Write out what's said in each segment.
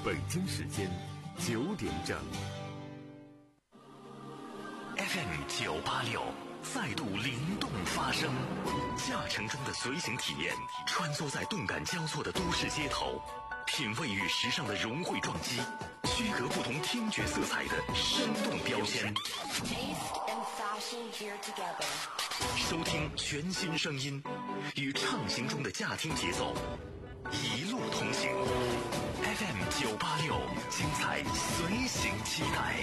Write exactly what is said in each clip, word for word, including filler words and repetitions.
北京时间九点整。 F M 九八六再度灵动发声，驾乘中的随行体验，穿梭在动感交错的都市街头，品味与时尚的融汇撞击，区隔不同听觉色彩的生动标签。收听全新声音，与畅行中的驾听节奏，一路同行。F M 九八六，精彩随行期待。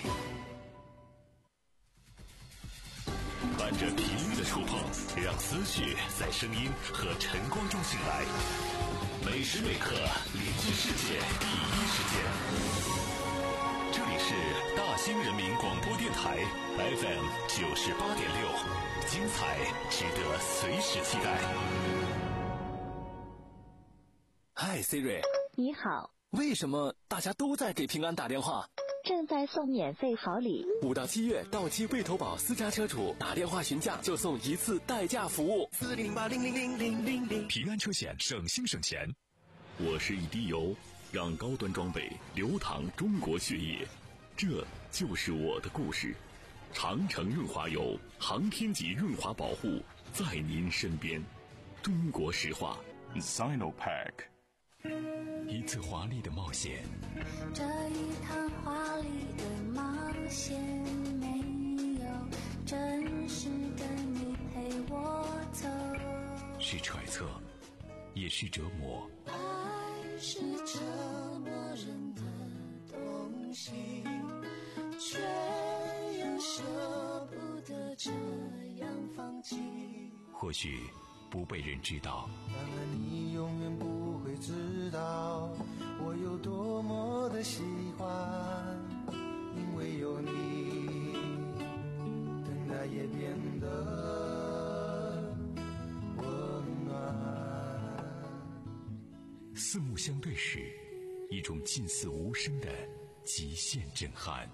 伴着频率的触碰，让思绪在声音和晨光中醒来。每时每刻连接世界第一时间。这里是大兴人民广播电台 F M 九十八点六，精彩值得随时期待。 嗨 Siri， 你好。 为什么大家都在给平安打电话？ 正在送免费好礼， 五到七月到期未投保私家车主打电话询价就送一次代驾服务。 四零八零零零零零零， 平安车险省心省钱。我是一滴油，让高端装备流淌中国血液，这就是我的故事。长城润滑油，航天级润滑保护，在您身边。中国石化 Sinopack。一次华丽的冒险， 这一趟华丽的冒险没有真实的你陪我走， 是揣测，也是折磨。 爱是折磨人的东西，却又舍不得这样放弃。 或许不被人知道， 然而你永远不会知道我有多么的喜欢，因为有你，等待也变得温暖。 四目相对时，一种近似无声的极限震撼。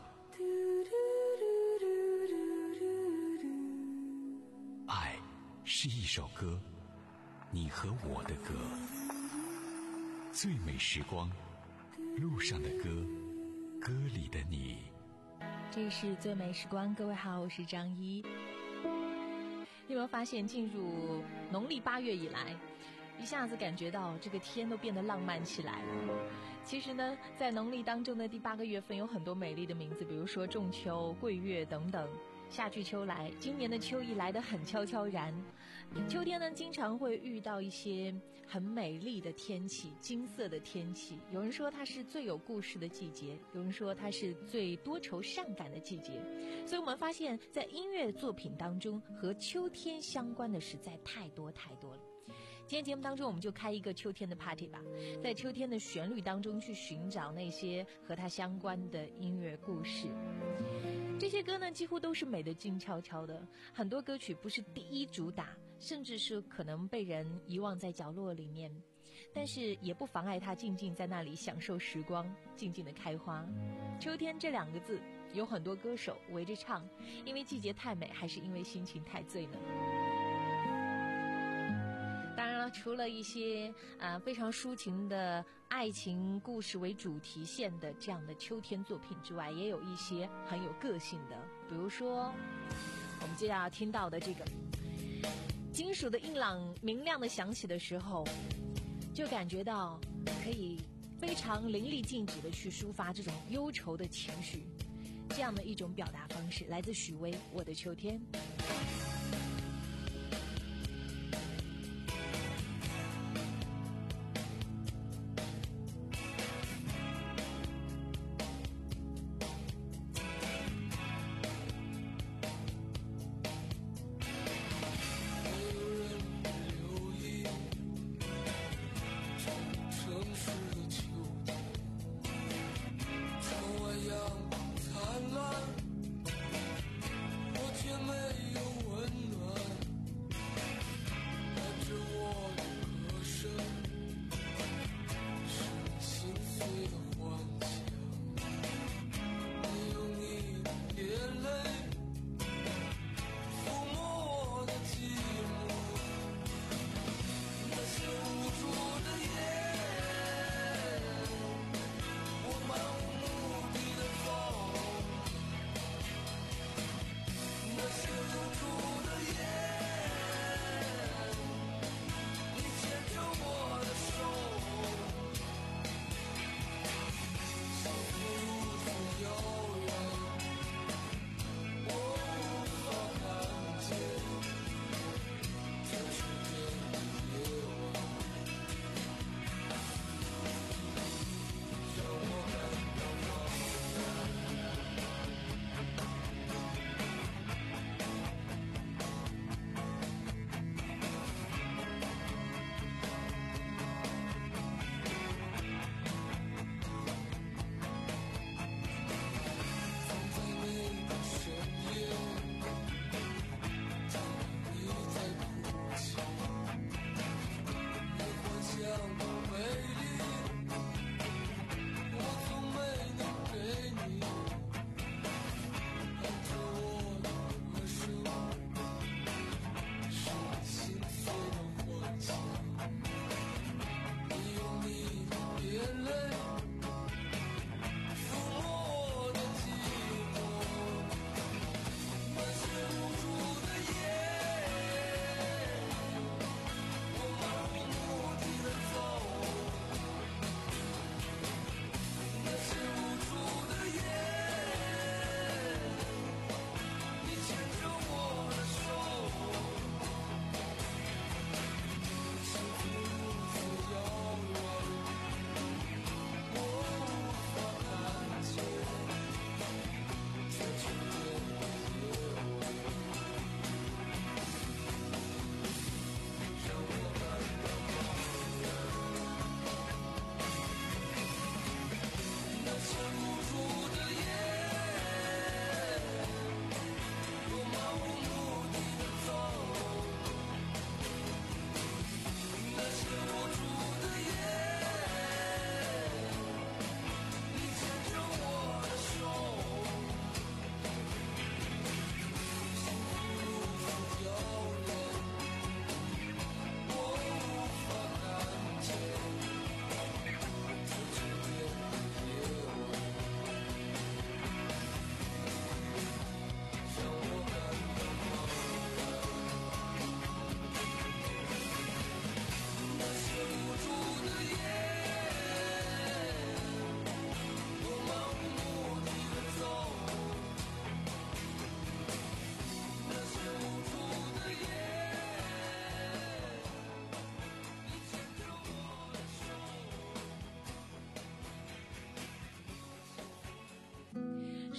爱是一首歌，你和我的歌，最美时光，路上的歌，歌里的你。 这是最美时光，各位好，我是张一。你有没有发现，进入农历八月以来，一下子感觉到这个天都变得浪漫起来了。其实呢，在农历当中的第八个月份有很多美丽的名字，比如说仲秋、桂月等等。夏去秋来，今年的秋意来得很悄悄然。秋天呢，经常会遇到一些很美丽的天气，金色的天气。有人说它是最有故事的季节，有人说它是最多愁善感的季节。所以我们发现，在音乐作品当中，和秋天相关的实在太多太多了。今天节目当中，我们就开一个秋天的 party 吧，在秋天的旋律当中去寻找那些和它相关的音乐故事。这些歌呢，几乎都是美得静悄悄的，很多歌曲不是第一主打，甚至是可能被人遗忘在角落里面，但是也不妨碍它静静在那里享受时光，静静的开花。秋天这两个字，有很多歌手围着唱，因为季节太美，还是因为心情太醉呢？当然了，除了一些啊、呃、非常抒情的爱情故事为主题线的这样的秋天作品之外，也有一些很有个性的，比如说我们接下来听到的这个金属的音朗明亮的响起的时候，就感觉到可以非常淋漓尽致的去抒发这种忧愁的情绪，这样的一种表达方式来自许巍《我的秋天》。 阳光灿烂，我却没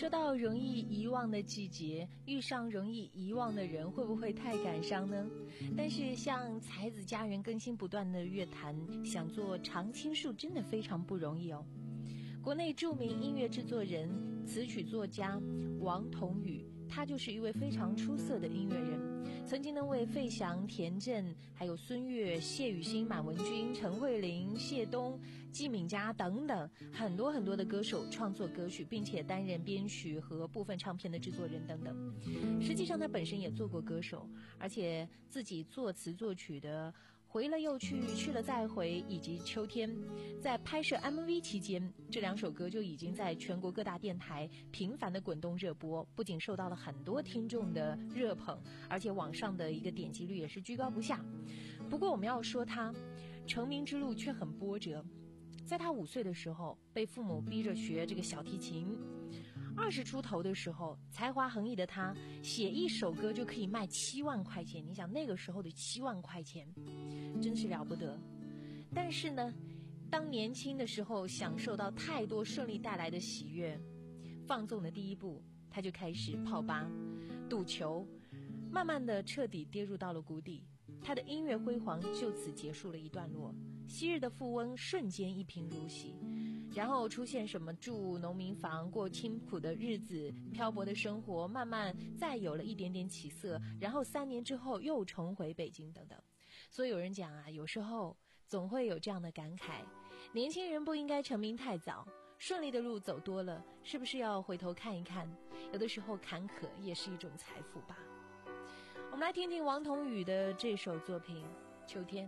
说到容易遗忘的季节，遇上容易遗忘的人，会不会太感伤呢？但是像才子佳人更新不断的乐坛，想做常青树真的非常不容易哦。国内著名音乐制作人、词曲作家王彤宇，他就是一位非常出色的音乐人，曾经呢为费翔、田震、还有孙悦、谢雨欣、满文军、陈慧琳、谢东、季敏佳等等很多很多的歌手创作歌曲，并且担任编曲和部分唱片的制作人等等。实际上他本身也做过歌手，而且自己作词作曲的回了又去，去了再回，以及秋天，在拍摄 M V 期间，这两首歌就已经在全国各大电台频繁的滚动热播，不仅受到了很多听众的热捧，而且网上的一个点击率也是居高不下。不过我们要说他成名之路却很波折，在他五岁的时候被父母逼着学这个小提琴，二十出头的时候，才华横溢的他写一首歌就可以卖七万块钱，你想那个时候的七万块钱真是了不得。但是呢，当年轻的时候享受到太多顺利带来的喜悦，放纵的第一步他就开始泡吧、赌球，慢慢的彻底跌入到了谷底，他的音乐辉煌就此结束了一段落，昔日的富翁瞬间一贫如洗，然后出现什么住农民房、过清苦的日子、漂泊的生活，慢慢再有了一点点起色，然后三年之后又重回北京等等。所以有人讲啊，有时候总会有这样的感慨，年轻人不应该成名太早，顺利的路走多了，是不是要回头看一看，有的时候坎坷也是一种财富吧。我们来听听王彤宇的这首作品《秋天》。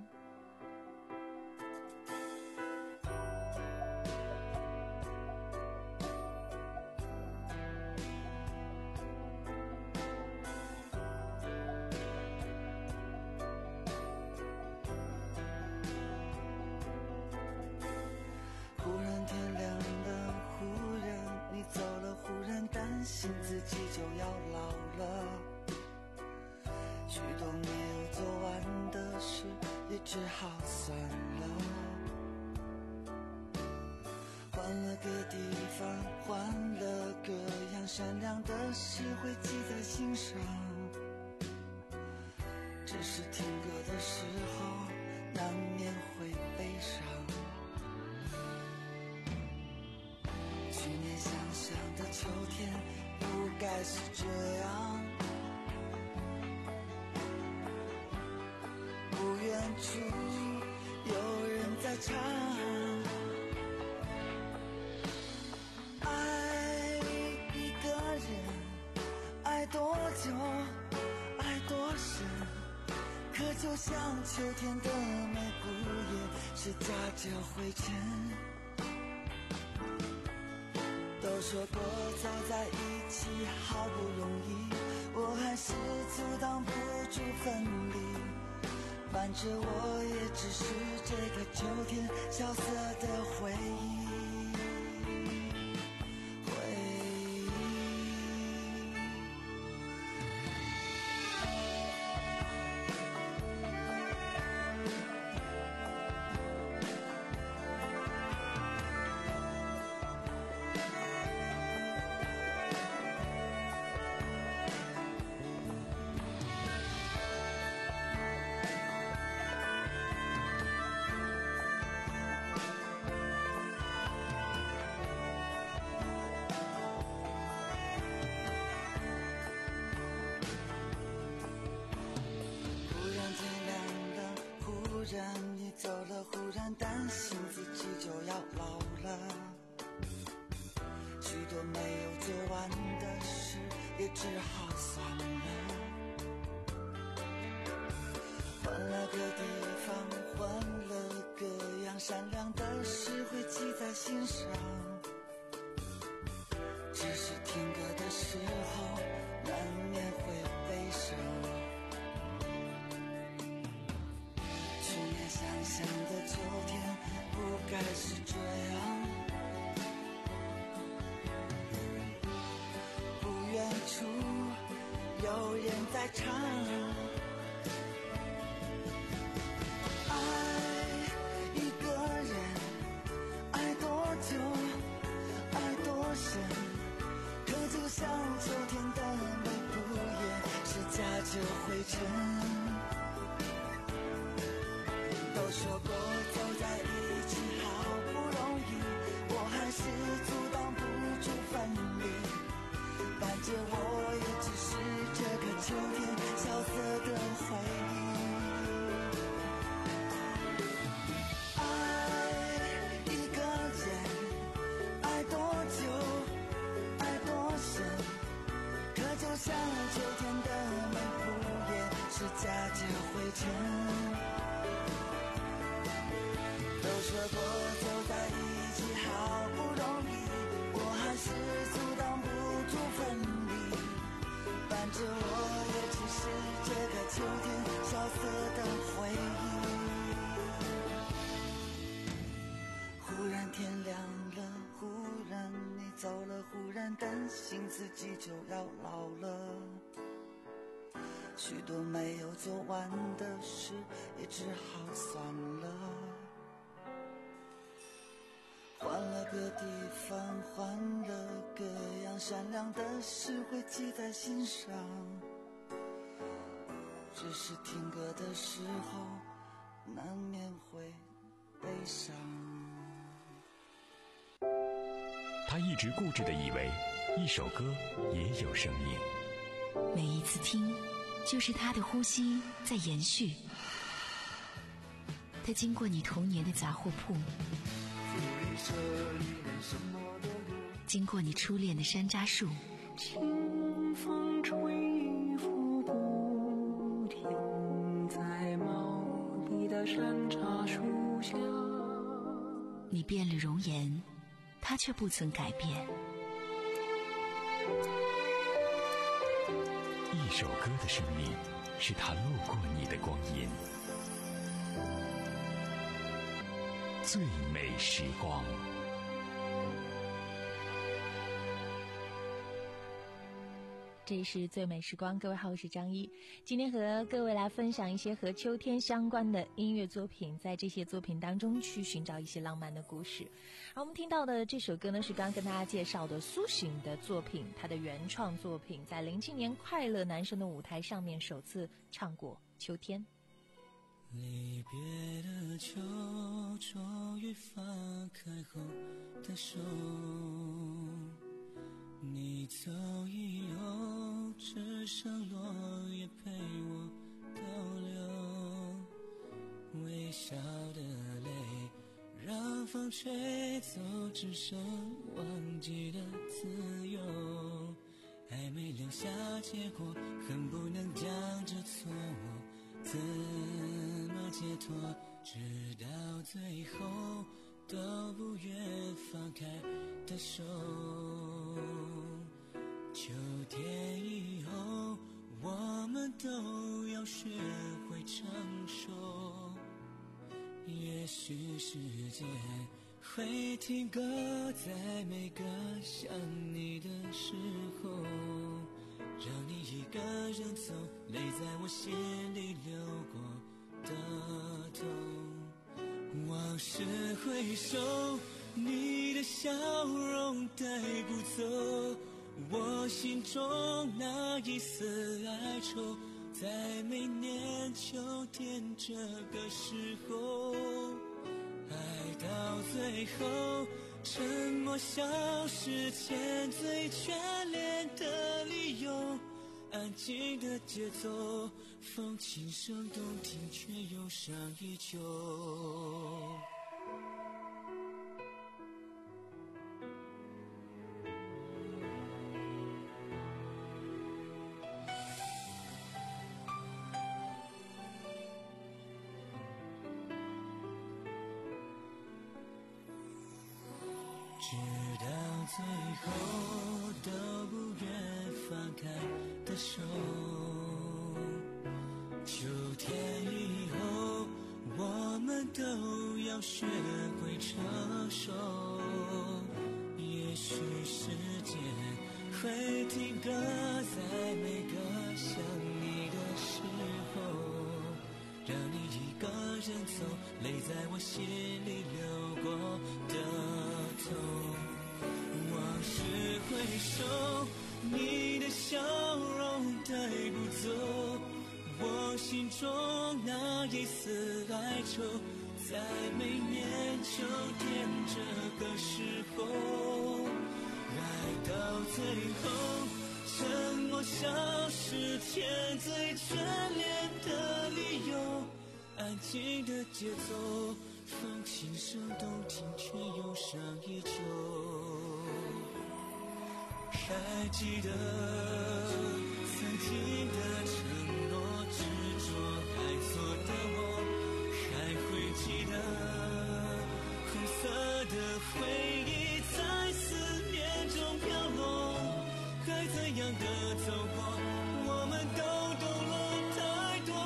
心自己就要老了，许多没有做完的事也只好算了，换了个地方，换了个样，善良的事会记在心上，只是听歌的时候难免会悲伤，去年想象的秋天不该是这样，不远处有人在唱，爱一个人，爱多久，爱多深，可就像秋天的玫瑰也是夹着灰尘，都说过走在一起好不容易，我还是阻挡不住分离，反正我也只是这个秋天萧瑟的回忆，回忆。忽然你走了，忽然担心自己就要老了，许多没有做完的事也只好算了，换了个地方，换了个样，善良的事会记在心上，只是听歌的时候难免会悲伤，想象的秋天不该是这样，不远处有人在唱，爱一个人，爱多久，爱多深，可着灰尘。都说过走在一起好不容易，我还是阻挡不住分离。伴着我也只是这个秋天萧瑟的回忆。爱一个人，爱多久，爱多深，可就像秋天的每幅也是夹着灰尘。都说过走在一起好不容易，我还是阻挡不住分离。伴着我也只是这个秋天萧瑟的回忆。忽然天亮了，忽然你走了，忽然担心自己就要老了。许多没有做完的事也只好算了。换了个地方，换了个样，善良的事会记在心上。只是听歌的时候难免会悲伤。 他一直固执地以为一首歌也有生命， 每一次听就是他的呼吸在延续。他经过你童年的杂货铺，经过你初恋的山楂树， 清风吹拂不停，在茂密的山楂树下。 你变了容颜，他却不曾改变。 一首歌的生命是他路过你的光阴。最美时光。 这是最美时光，各位好，我是张一。今天和各位来分享一些和秋天相关的音乐作品，在这些作品当中去寻找一些浪漫的故事。而我们听到的这首歌呢，是刚刚跟大家介绍的苏醒的作品，他的原创作品，在零七年快乐男声的舞台上面首次唱过《秋天》。 离别的秋，终于放开后的手，你走以后，只剩落叶陪我逗留，微笑的泪让风吹走，只剩忘记的自由。还没留下结果，恨不能将这错误怎么解脱，直到最后都不愿放开的手。秋天以后，我们都要学会成熟，也许时间会停格在每个想你的时候，让你一个人走，泪在我心里流过的痛。往事回首，你的笑容带不走我心中那一丝哀愁，在每年秋天这个时候，爱到最后，沉默消失前最眷恋的理由，安静的节奏，风轻声动听，却忧伤依旧。直到最后都不愿放开的手，秋天以后我们都要学会成熟，也许时间会停格在每个想你的时候，让你一个人走，泪在我心里流过的痛。往事回首，你的笑容带不走我心中那一丝哀愁，在每年秋天这个时候，爱到最后，沉默像是天最眷恋的理由，安静的节奏，风轻声动听，却忧伤依旧。还记得曾经的承诺，执着还做的梦，还会记得红色的回忆在思念中飘落，该怎样的走过，我们都懂了太多。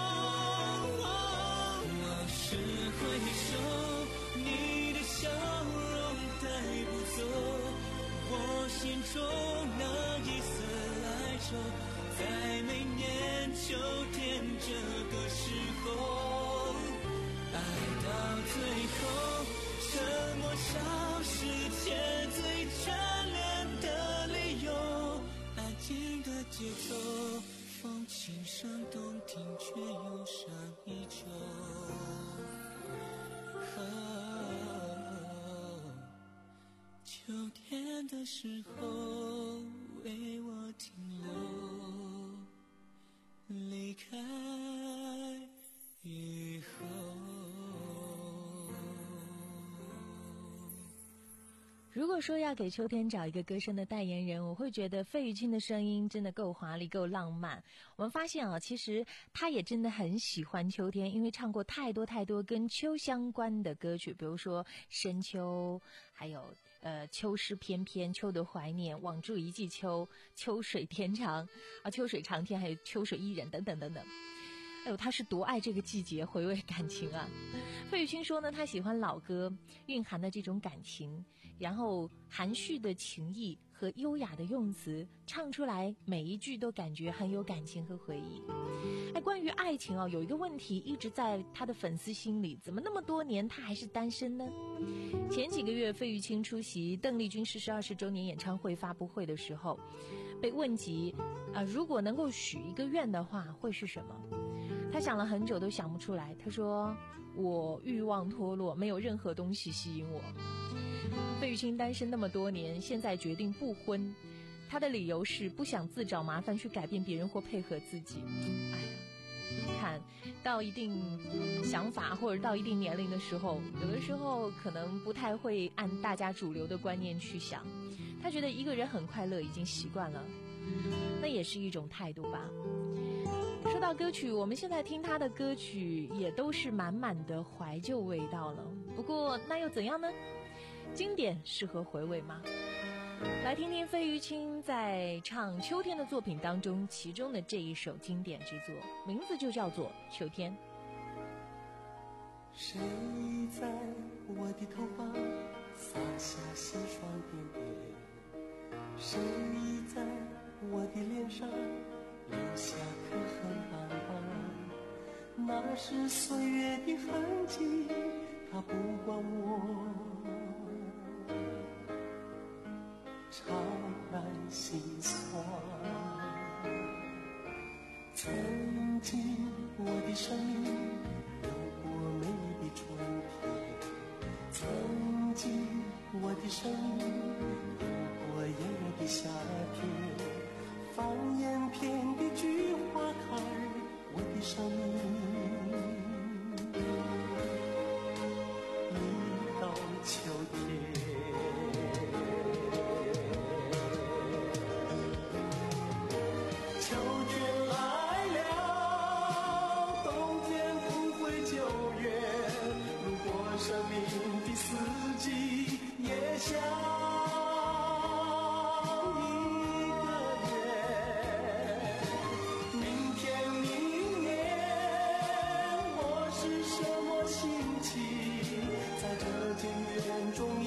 往事回首，你的笑容带不走我心中那一丝哀愁，在每年秋天这个时候，爱到最后，沉默像是天最眷恋的理由，安静的节奏，风轻声动听，却忧伤依旧。秋天的时候，为我停留，离开以后。 如果说要给秋天找一个歌声的代言人，我会觉得费玉清的声音真的够华丽够浪漫。我们发现啊，其实他也真的很喜欢秋天，因为唱过太多太多跟秋相关的歌曲，比如说深秋，还有呃秋诗翩翩，秋的怀念，网住一季秋，秋水天长啊，秋水长天，还有秋水伊人等等等等。哎呦，他是多爱这个季节，回味感情啊！费玉清说呢，他喜欢老歌蕴含的这种感情，然后含蓄的情意和优雅的用词，唱出来每一句都感觉很有感情和回忆。哎，关于爱情啊，有一个问题一直在他的粉丝心里，怎么那么多年他还是单身呢？前几个月，费玉清出席邓丽君逝世二十周年演唱会发布会的时候，被问及啊、呃，如果能够许一个愿的话，会是什么？他想了很久都想不出来。他说：“我欲望脱落，没有任何东西吸引我。”费玉清单身那么多年，现在决定不婚，他的理由是不想自找麻烦去改变别人或配合自己。哎呀，看到一定想法或者到一定年龄的时候，有的时候可能不太会按大家主流的观念去想。他觉得一个人很快乐已经习惯了，那也是一种态度吧。说到歌曲，我们现在听他的歌曲也都是满满的怀旧味道了。不过那又怎样呢？经典适合回味吗？来听听费玉清在唱秋天的作品当中，其中的这一首经典之作，名字就叫做《秋天》。 谁在我的头发洒下细霜点点？谁在我的脸上留下刻痕斑斑？那是岁月的痕迹，它不管我怅然心酸。曾经我的生命有过美丽的春天，曾经我的生命有过炎热的夏天。放眼遍地菊花开，我的生命一到秋天。秋天来了，冬天不会久远。如果生命的四季也像中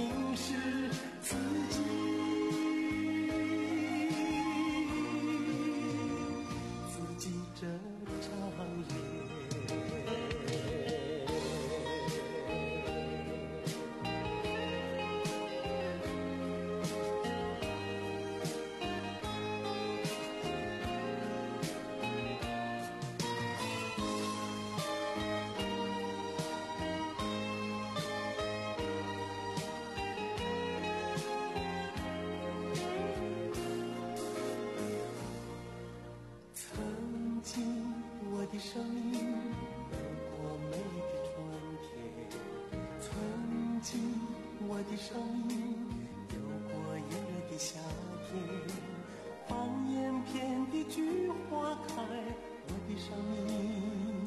的生命，有过炎热的夏天，放眼遍地菊花开，我的生命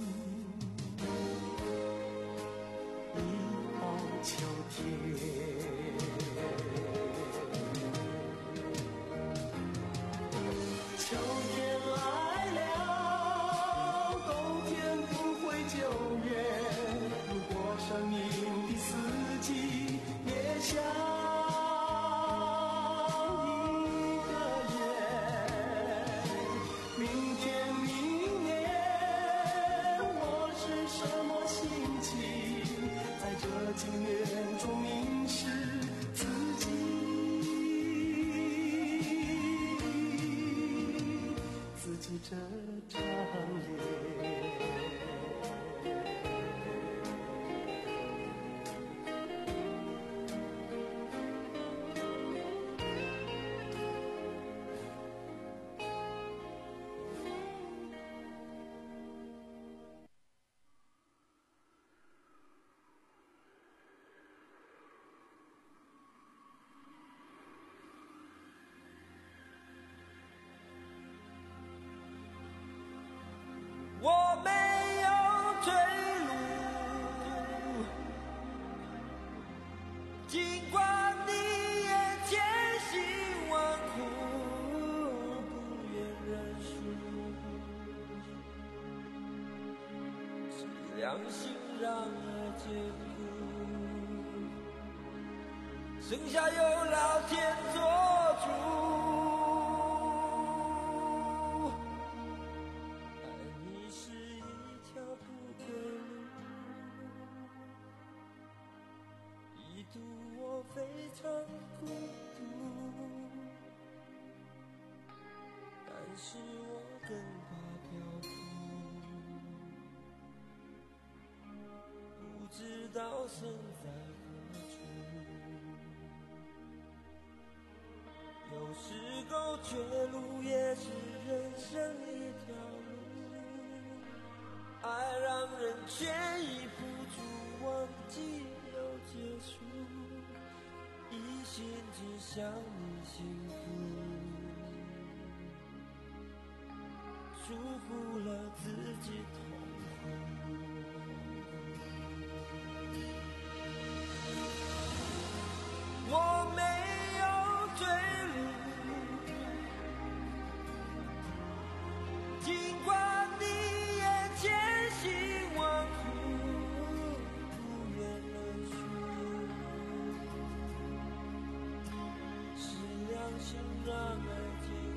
一到秋天。秋天来了，冬天不会久远，如果生命的四季也像一个圆，明天明年我是什么心情，在这经年中凝视自己，自己这张脸。 我没有退路，尽管你也千辛万苦，不愿认输，是良心让儿艰苦，剩下由老天做主。非常孤独，但是我更怕漂浮，不知道身在何处。有时候绝路也是人生一条路，爱让人牵一付出，忘记又结束。一心只想你幸福，束缚了自己痛苦。我没有退路，尽管你也千辛万苦，不愿认输。良心让儿艰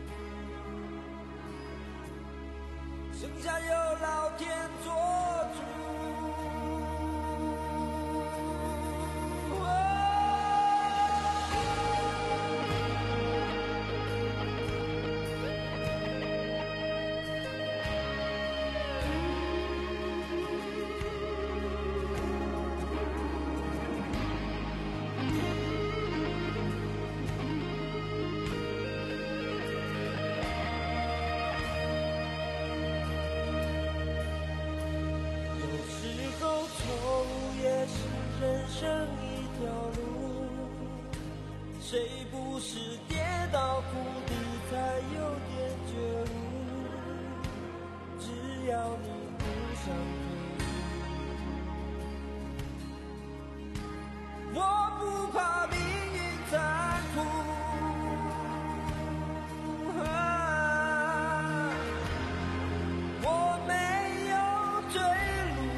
苦，剩下由老天做主。人生一条路，谁不是跌到谷底才有点觉悟？只要你不想退，我不怕命运残酷。啊，我没有退路。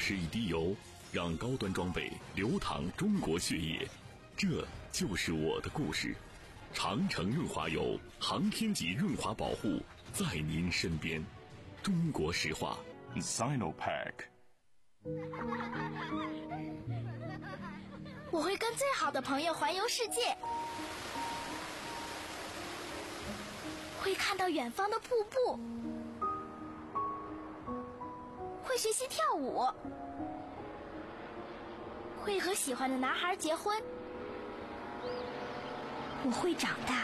十亿滴油，让高端装备流淌中国血液。这就是我的故事。长城润滑油，航天级润滑保护，在您身边。中国石化 Sinopec。 我会跟最好的朋友环游世界，会看到远方的瀑布，会学习跳舞，会和喜欢的男孩结婚。我会长大。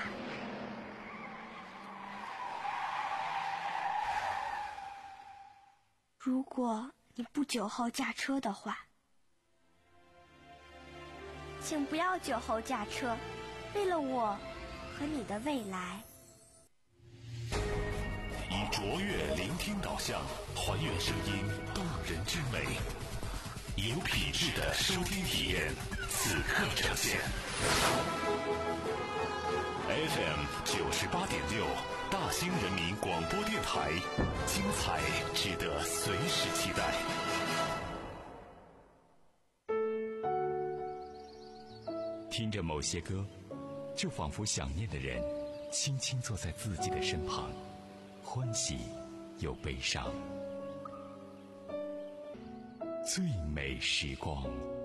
如果你不酒后驾车的话，请不要酒后驾车，为了我和你的未来。 以卓越聆听导向，还原声音动人之美，有品质的收听体验，此刻呈现。F M 九十八点六，大兴人民广播电台，精彩值得随时期待。 听着某些歌，就仿佛想念的人轻轻坐在自己的身旁，欢喜又悲伤。最美时光。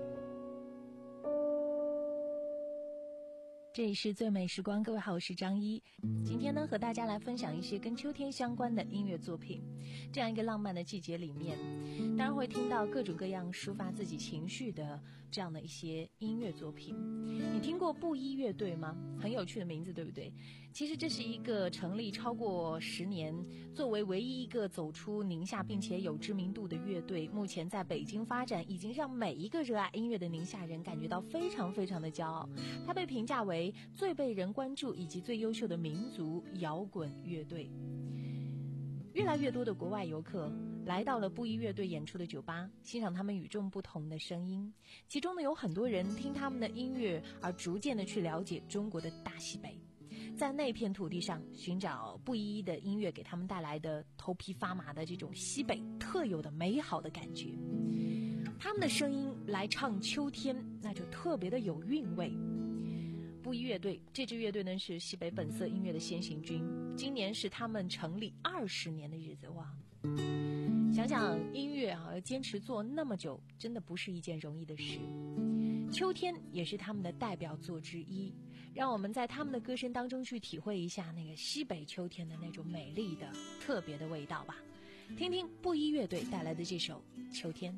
这里是最美时光，各位好，我是张一。今天呢，和大家来分享一些跟秋天相关的音乐作品。这样一个浪漫的季节里面，当然会听到各种各样抒发自己情绪的这样的一些音乐作品。你听过布衣乐队吗？很有趣的名字，对不对？其实这是一个成立超过十年，作为唯一一个走出宁夏并且有知名度的乐队，目前在北京发展，已经让每一个热爱音乐的宁夏人感觉到非常非常的骄傲。它被评价为最被人关注以及最优秀的民族摇滚乐队。越来越多的国外游客来到了布衣乐队演出的酒吧，欣赏他们与众不同的声音。其中呢，有很多人听他们的音乐而逐渐的去了解中国的大西北，在那片土地上寻找布衣的音乐给他们带来的头皮发麻的这种西北特有的美好的感觉。他们的声音来唱秋天，那就特别的有韵味。布衣乐队这支乐队呢，是西北本色音乐的先行军，今年是他们成立二十年的日子。哇，想想音乐啊，要坚持做那么久，真的不是一件容易的事。秋天也是他们的代表作之一，让我们在他们的歌声当中去体会一下那个西北秋天的那种美丽的特别的味道吧。听听布衣乐队带来的这首《秋天》。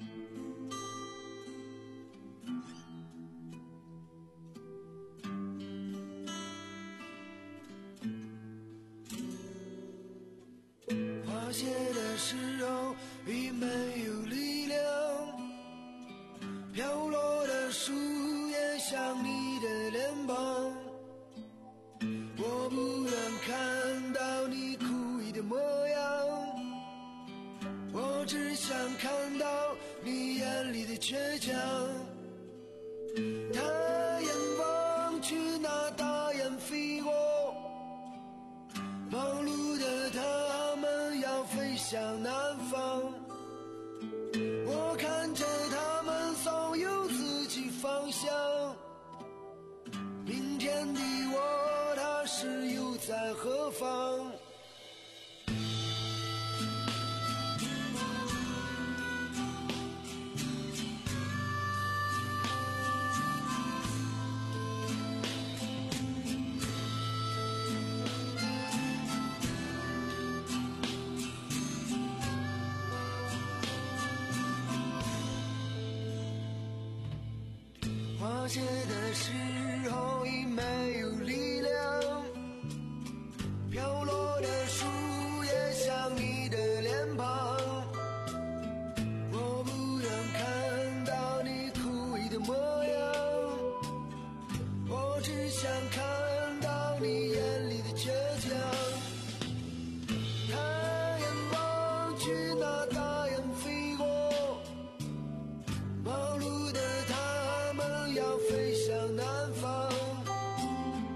谢的时候已没有力量，飘落的树叶像你的脸庞，我不能看到你哭泣的模样，我只想看到你眼里的倔强。他眼望去那大雁飞过，忙碌的他们要飞向南方，我看着他们总有自己方向，明天的我他是又在何方？花谢的时候已没有力量，飘落的树叶像你的脸庞，我不能看到你哭泣的模样，我只想看到你眼里的倔强。他眼望去那大雁飞过，忙碌的他要飞向南方，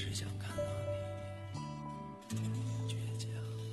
只想看到你倔强。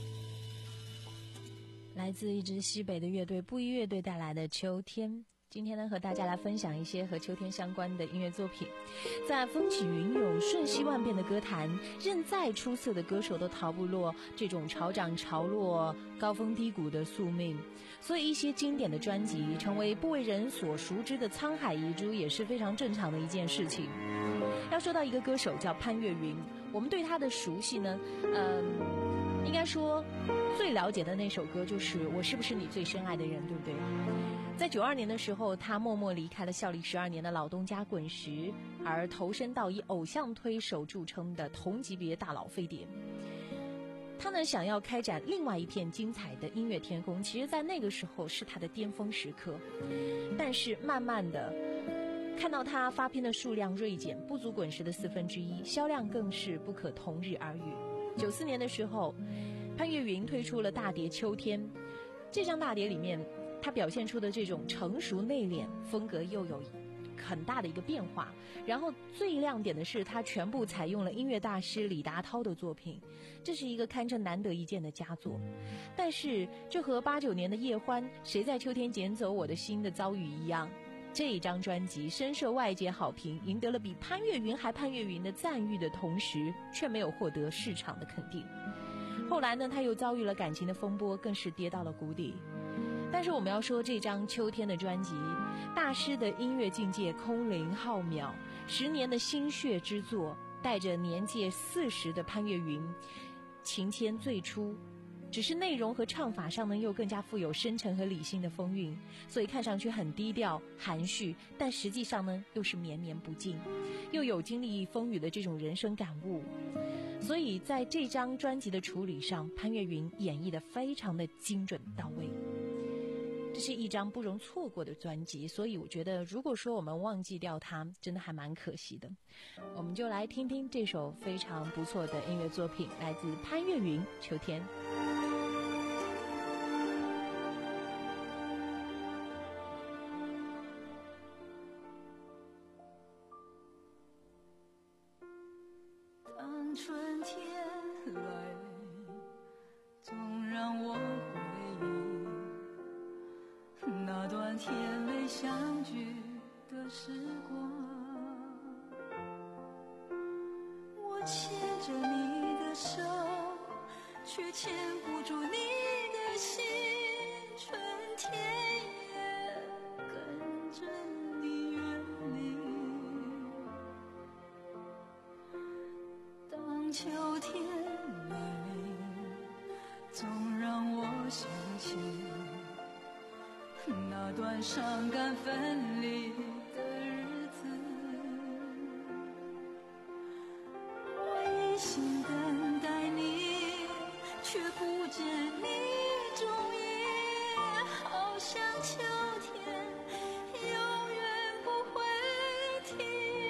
来自一支西北的乐队布衣乐队带来的秋天。今天呢，和大家来分享一些和秋天相关的音乐作品。在风起云涌、瞬息万变的歌坛，任再出色的歌手都逃不落这种潮涨潮落、高峰低谷的宿命。所以，一些经典的专辑成为不为人所熟知的沧海遗珠，也是非常正常的一件事情。要说到一个歌手叫潘越云，我们对他的熟悉呢，嗯，应该说最了解的那首歌就是《我是不是你最深爱的人》，对不对？在九二年的时候，他默默离开了效力十二年的老东家滚石，而投身到以偶像推手著称的同级别大佬飞碟。他呢想要开展另外一片精彩的音乐天空，其实在那个时候是他的巅峰时刻。但是慢慢的看到他发片的数量锐减，不足滚石的四分之一，销量更是不可同日而语。九四年的时候，潘越云推出了大碟《秋天》，这张大碟里面他表现出的这种成熟内敛风格又有很大的一个变化，然后最亮点的是他全部采用了音乐大师李达涛的作品，这是一个堪称难得一见的佳作。但是这和八九年的叶欢谁在秋天捡走我的心的遭遇一样，这一张专辑深受外界好评，赢得了比潘越云还潘越云的赞誉的同时，却没有获得市场的肯定。后来呢，他又遭遇了感情的风波，更是跌到了谷底。但是我们要说，这张秋天的专辑，大师的音乐境界空灵浩渺，十年的心血之作，带着年届四十的潘越云，情牵最初，只是内容和唱法上呢，又更加富有深沉和理性的风韵，所以看上去很低调含蓄，但实际上呢，又是绵绵不尽，又有经历风雨的这种人生感悟。所以在这张专辑的处理上，潘越云演绎得非常的精准到位。这是一张不容错过的专辑，所以我觉得如果说我们忘记掉它，真的还蛮可惜的。我们就来听听这首非常不错的音乐作品，来自潘越云《秋天》。 当春天来临，总让我回忆那段甜美相聚的时光，我牵着你的手，却牵不住你的心，春天也跟着你远离。当秋天来临，总让我想起那段伤感分离的日子，我一心等待你，却不见你踪影，好像秋天永远不会停。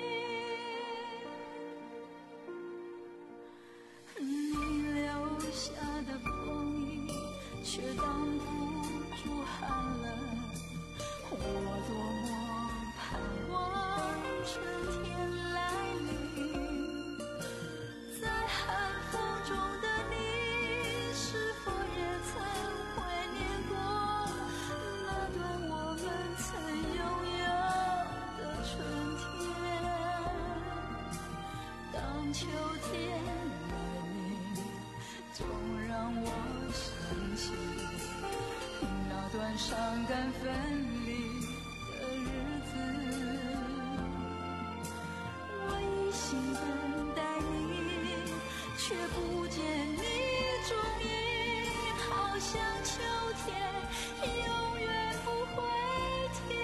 你留下的风影，却挡不住寒冷，我多么盼望春天来临，在寒风中的你，是否也曾怀念过那段我们曾拥有的春天？当秋天来临，总让我想起那段伤感分离的日子，我一心等待你，却不见你踪影，好像秋天永远不会停。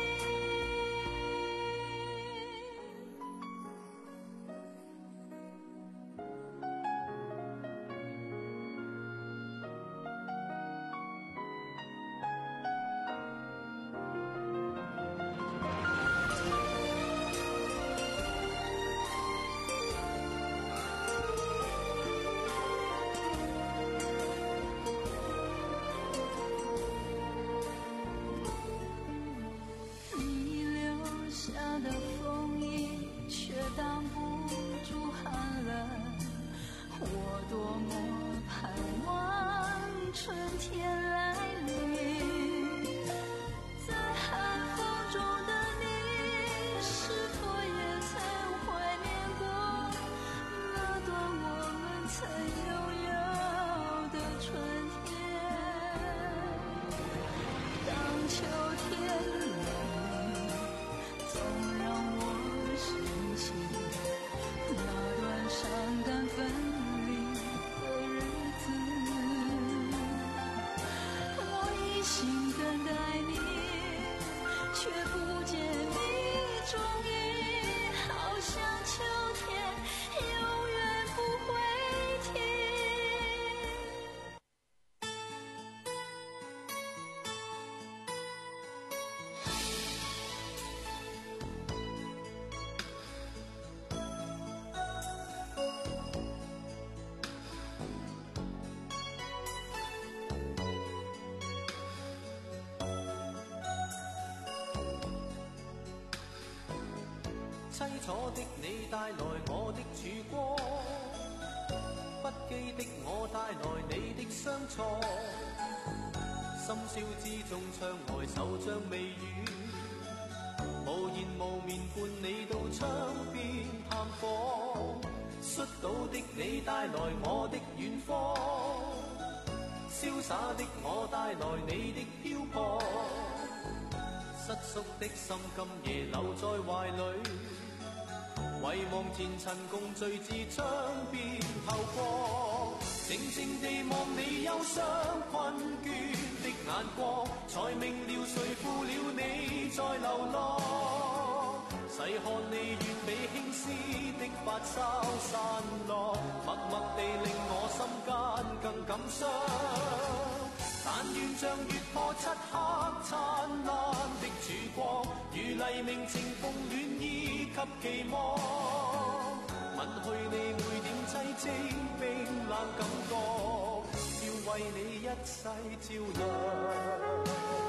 楚的你帶來我的曙光，不羈的我帶來你的相錯，深宵之中窗外手掌微軟，無言無面伴你到窗邊探訪，摔倒的你帶來我的遠方，瀟灑的我帶來你的漂泊，失縮的心今夜留在懷裡，遺忘前塵共聚至窗邊透光，靜靜地望你憂傷困倦的眼光，才明了誰負了你在流浪，細看你遠比輕絲的髮梢散落，默默地令我心間更感傷，但願像月破漆黑燦爛的曙光，如黎明情逢暖意及期望，吻去你每點凄清冰冷感覺，要為你一世照亮。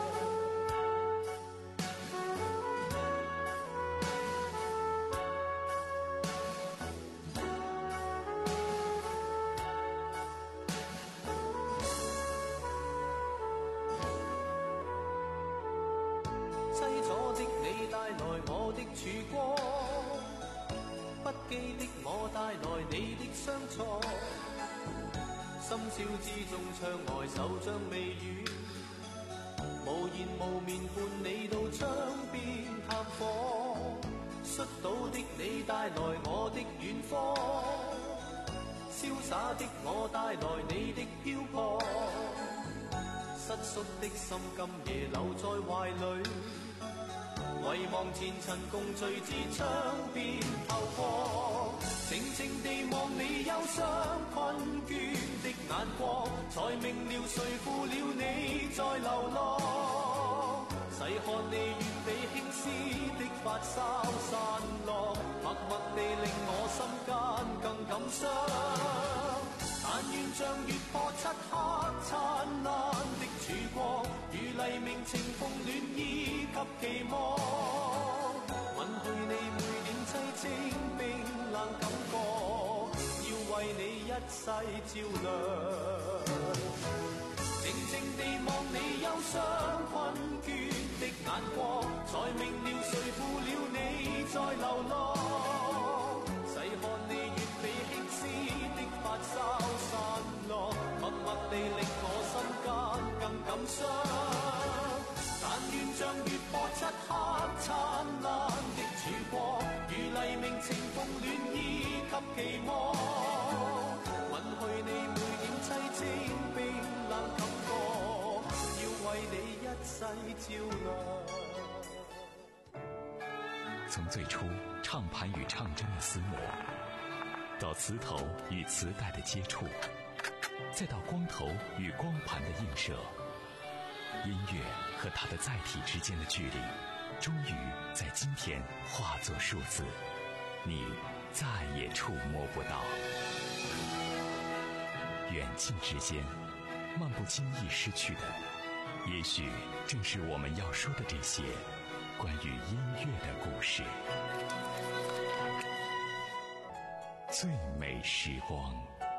我的曙光，不羈的我帶來你的相錯，深宵之中窗外手掌微軟，無言無面伴你到窗邊探訪，摔倒的你帶來我的遠方，瀟灑的我帶來你的漂泊，失縮的心今夜留在懷裡，遺忘前塵共聚至窗邊透光，靜靜地望你憂傷困倦的眼光，才明了誰負了你在流浪，細看你遠比輕絲的髮梢散落，默默地令我心間更感傷，但願像月破漆黑燦爛的曙光，如黎明情逢暖意及期望，吻去你每點凄清冰冷感覺，要為你一世照亮，靜靜地望你憂傷困倦的眼光，才明了誰負了你在流浪，細看你遠比輕絲的髮梢散落，默默地令我心間更感傷，但願像月破漆黑燦爛的曙光，如黎明情逢暖意及期望，吻去你每點凄清冰冷感覺，要為你一世照亮。 从最初唱盘与唱针的厮磨，到磁头与磁带的接触，再到光头与光盘的映射，音乐和它的载体之间的距离，终于在今天化作数字，你再也触摸不到。远近之间，漫不经意失去的，也许正是我们要说的这些关于音乐的故事。最美时光，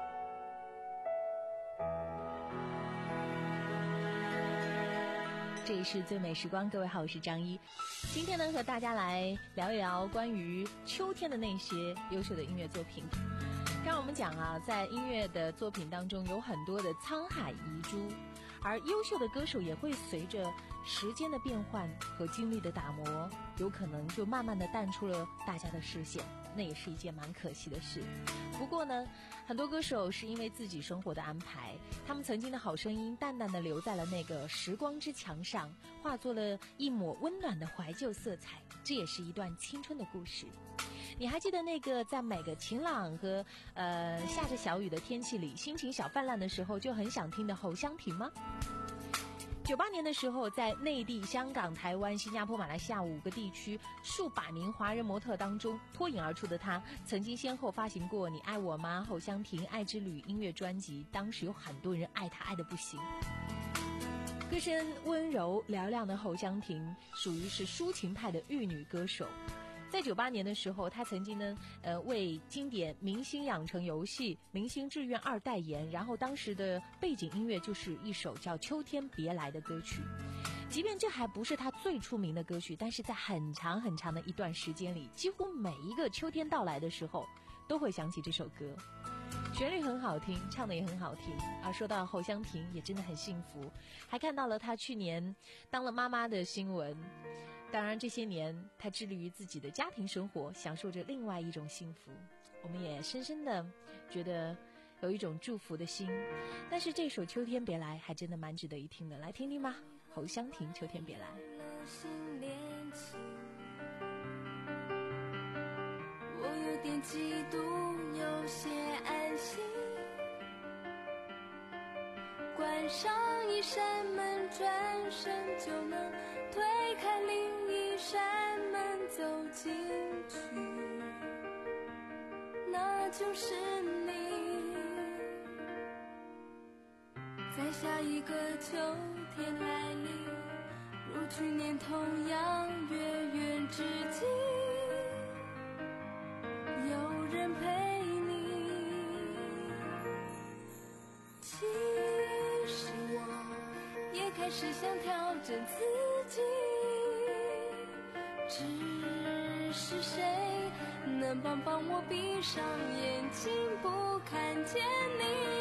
这里是最美时光，各位好，我是张一。今天呢，和大家来聊一聊关于秋天的那些优秀的音乐作品。刚刚我们讲啊，在音乐的作品当中有很多的沧海遗珠，而优秀的歌手也会随着时间的变换和经历的打磨，有可能就慢慢的淡出了大家的视线，那也是一件蛮可惜的事。不过呢，很多歌手是因为自己生活的安排，他们曾经的好声音淡淡的留在了那个时光之墙上，化作了一抹温暖的怀旧色彩，这也是一段青春的故事。你还记得那个在每个晴朗和呃下着小雨的天气里，心情小泛滥的时候就很想听的侯湘婷吗？九八年的时候，在内地、香港、台湾、新加坡、马来西亚五个地区数百名华人模特当中脱颖而出的她，曾经先后发行过《你爱我吗》、侯湘婷、爱之旅音乐专辑，当时有很多人爱她爱得不行。歌声温柔嘹亮的侯湘婷属于是抒情派的玉女歌手， 在九八年的时候，他曾经呢，呃，为经典明星养成游戏《明星志愿二》代言，然后当时的背景音乐就是一首叫《秋天别来》的歌曲。即便这还不是他最出名的歌曲，但是在很长很长的一段时间里，几乎每一个秋天到来的时候，都会想起这首歌。旋律很好听，唱的也很好听。而说到侯湘婷，也真的很幸福，还看到了她去年当了妈妈的新闻。当然这些年她致力于自己的家庭生活，享受着另外一种幸福，我们也深深的觉得有一种祝福的心。但是这首《秋天别来》还真的蛮值得一听的，来听听吧。侯湘婷《秋天别来》。 我有点嫉妒，有些安心，关上一扇门，转身就能推开另一扇门，走进去，那就是你。在下一个秋天来临，如去年同样月圆之际，有人陪你。其实我也开始想调整自己，只是谁能帮帮我闭上眼睛不看见你。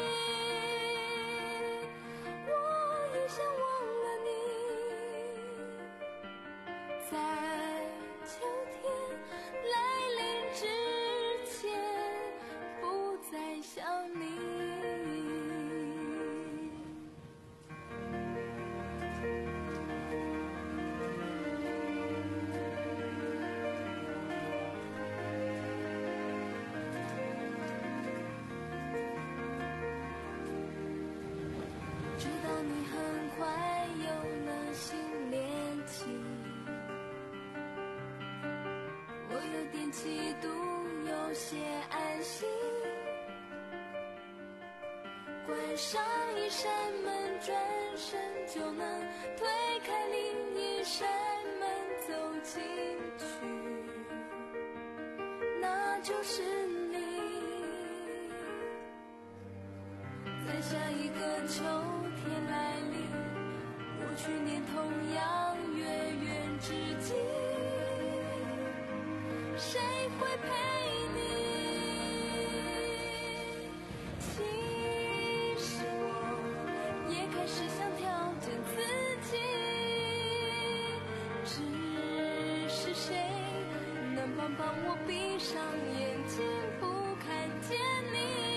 我也想忘了你，在秋天来临之前不再想你。知道你很快有了新恋情，我有点嫉妒，有些安心，关上一扇门，转身就能推开另一扇门，走进去，那就是你。在下一个秋天来临，如去年同样月圆之际，谁会陪你？其实我也开始想调整自己，只是谁能帮帮我闭上眼睛不看见你。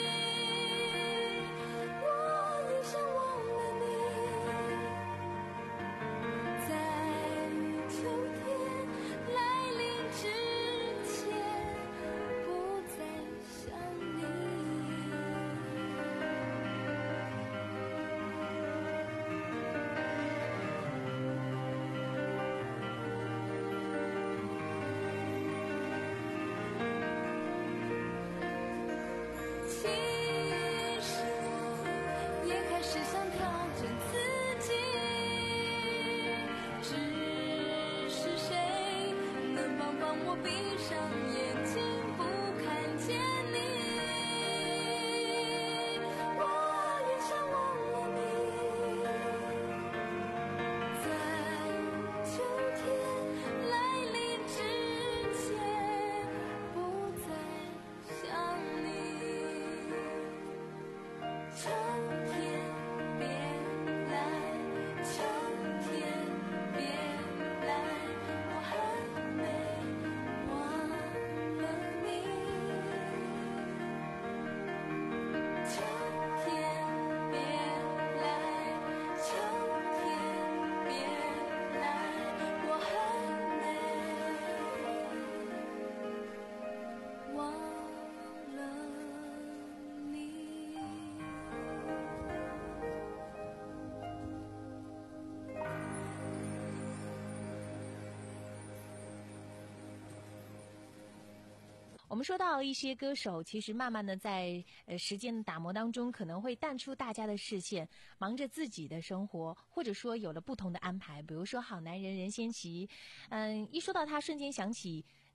我们说到一些歌手，其实慢慢的在呃时间的打磨当中，可能会淡出大家的视线，忙着自己的生活，或者说有了不同的安排。比如说好男人任贤齐，嗯，一说到他，瞬间想起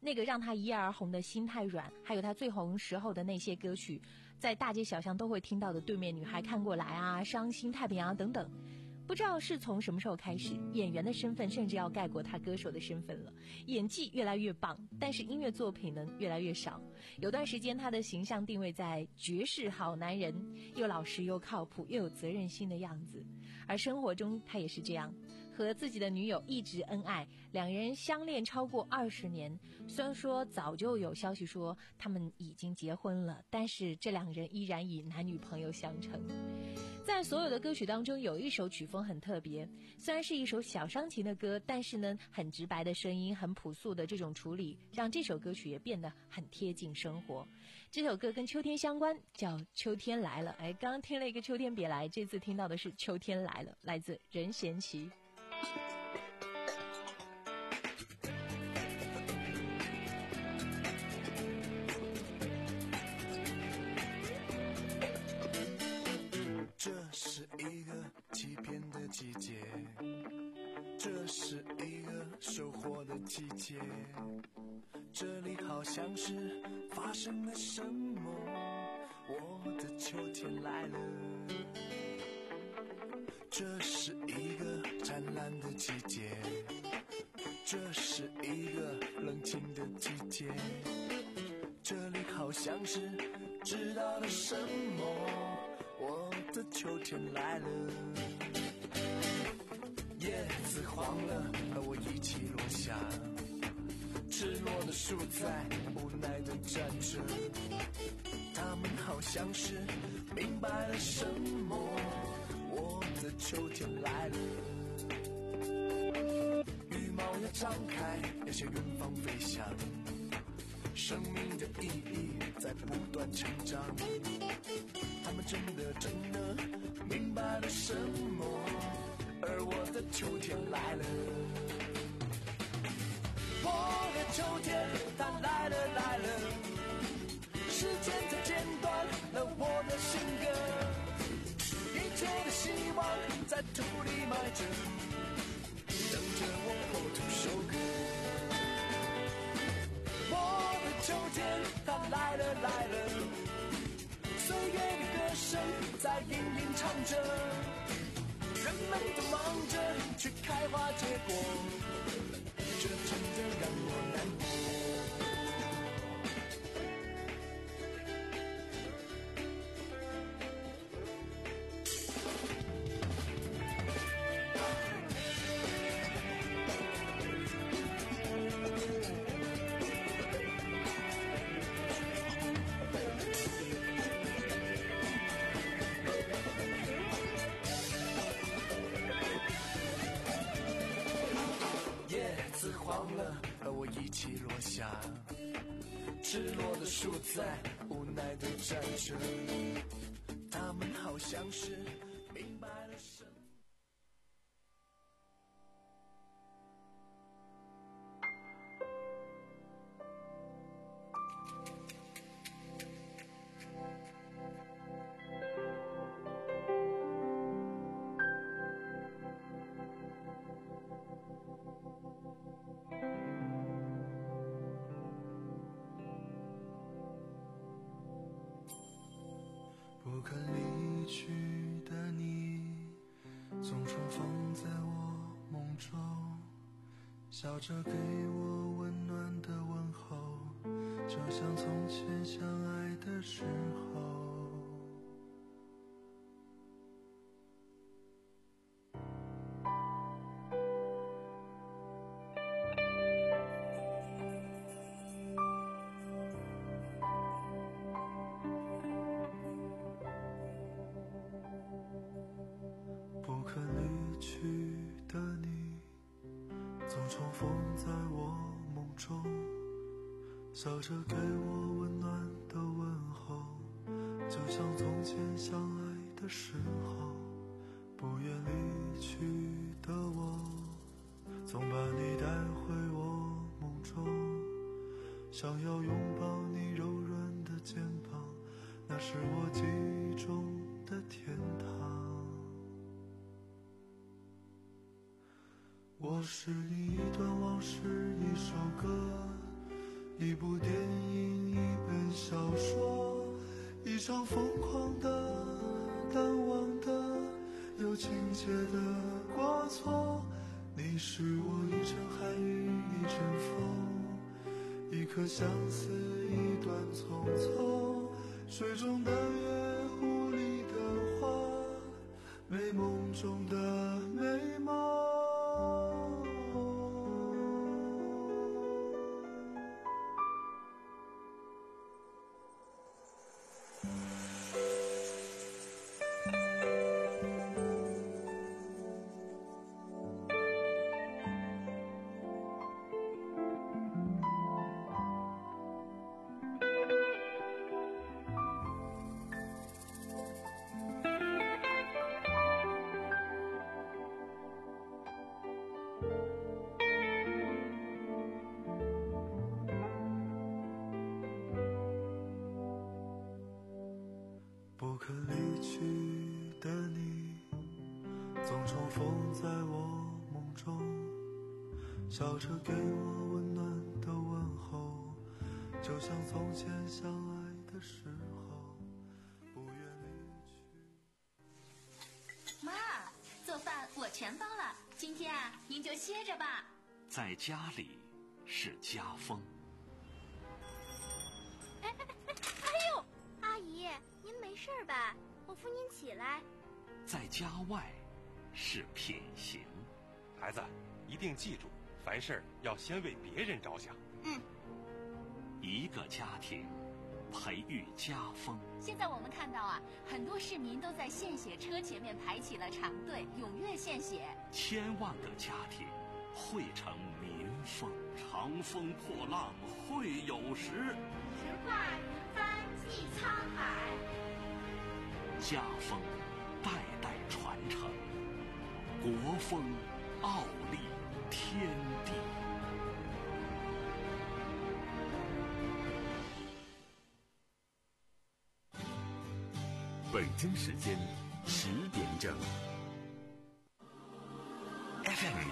那个让他一夜而红的心太软，还有他最红时候的那些歌曲，在大街小巷都会听到的对面女孩看过来啊，伤心太平洋等等。不知道是从什么时候开始，演员的身份甚至要盖过他歌手的身份了。演技越来越棒，但是音乐作品呢越来越少。有段时间他的形象定位在绝世好男人，又老实又靠谱又有责任心的样子。而生活中他也是这样，和自己的女友一直恩爱，两人相恋超过二十年。虽然说早就有消息说他们已经结婚了，但是这两人依然以男女朋友相称。在所有的歌曲当中，有一首曲风很特别，虽然是一首小伤情的歌，但是呢，很直白的声音，很朴素的这种处理，让这首歌曲也变得很贴近生活。这首歌跟秋天相关，叫《秋天来了》。哎，刚刚听了一个《秋天别来》，这次听到的是《秋天来了》，来自任贤齐。 这是一个欺骗的季节，这是一个收获的季节，这里好像是发生了什么，我的秋天来了。这是一个灿烂的季节，这是一个冷清的季节，这里好像是知道了什么，我的秋天来了。叶子黄了，和我一起落下，赤裸的树在无奈地站着，它们好像是明白了什么，我的秋天来了。羽毛要张开，要向远方飞翔，生命的意义在不断成长，他们真的真的明白了什么，而我的秋天来了。我的秋天它来了来了，时间它剪断了我的性格，一切的希望在土里埋着，等着我破土收割。我的秋天它来了来了，岁月的歌声在隐隐唱着，人们都忙着去开花结果，这真的让我难过。黄了，和我一起落下，赤裸的树在无奈地站着，它们好像是明白了什么。不肯离去的你，总重逢在我梦中，笑着给我温暖的问候，就像从前相爱的时候。不肯离去的你，总重逢在我梦中，笑着给我温暖的问候，就像从前相爱的时候。不愿离去的我，总把你带回我梦中，想要拥抱你柔软的肩膀，那是我记忆中的天堂。我是你一段往事，一首歌， 一部电影，一本小说，一场疯狂的、淡忘的、有情节的过错。你是我一阵寒雨，一阵风，一颗相思，一段匆匆。水中的月，湖里的花，美梦中的美梦。不肯离去的你，总重逢在我梦中，笑着给我温暖的问候，就像从前相爱的时候，不愿离去。妈，做饭我全包了，今天啊，您就歇着吧。 在家里是家风。 哎哎哎哎呦！阿姨，您没事吧？我扶您起来。 在家外是品行。 孩子，一定记住，凡事要先为别人着想。 嗯。 一个家庭培育家风。 现在我们看到啊，很多市民都在献血车前面排起了长队，踊跃献血。 千万个家庭汇成民风。长风破浪会有时， 直挂云帆济沧海。 家风代代传承，国风傲立天地。 北京时间十点整。 F M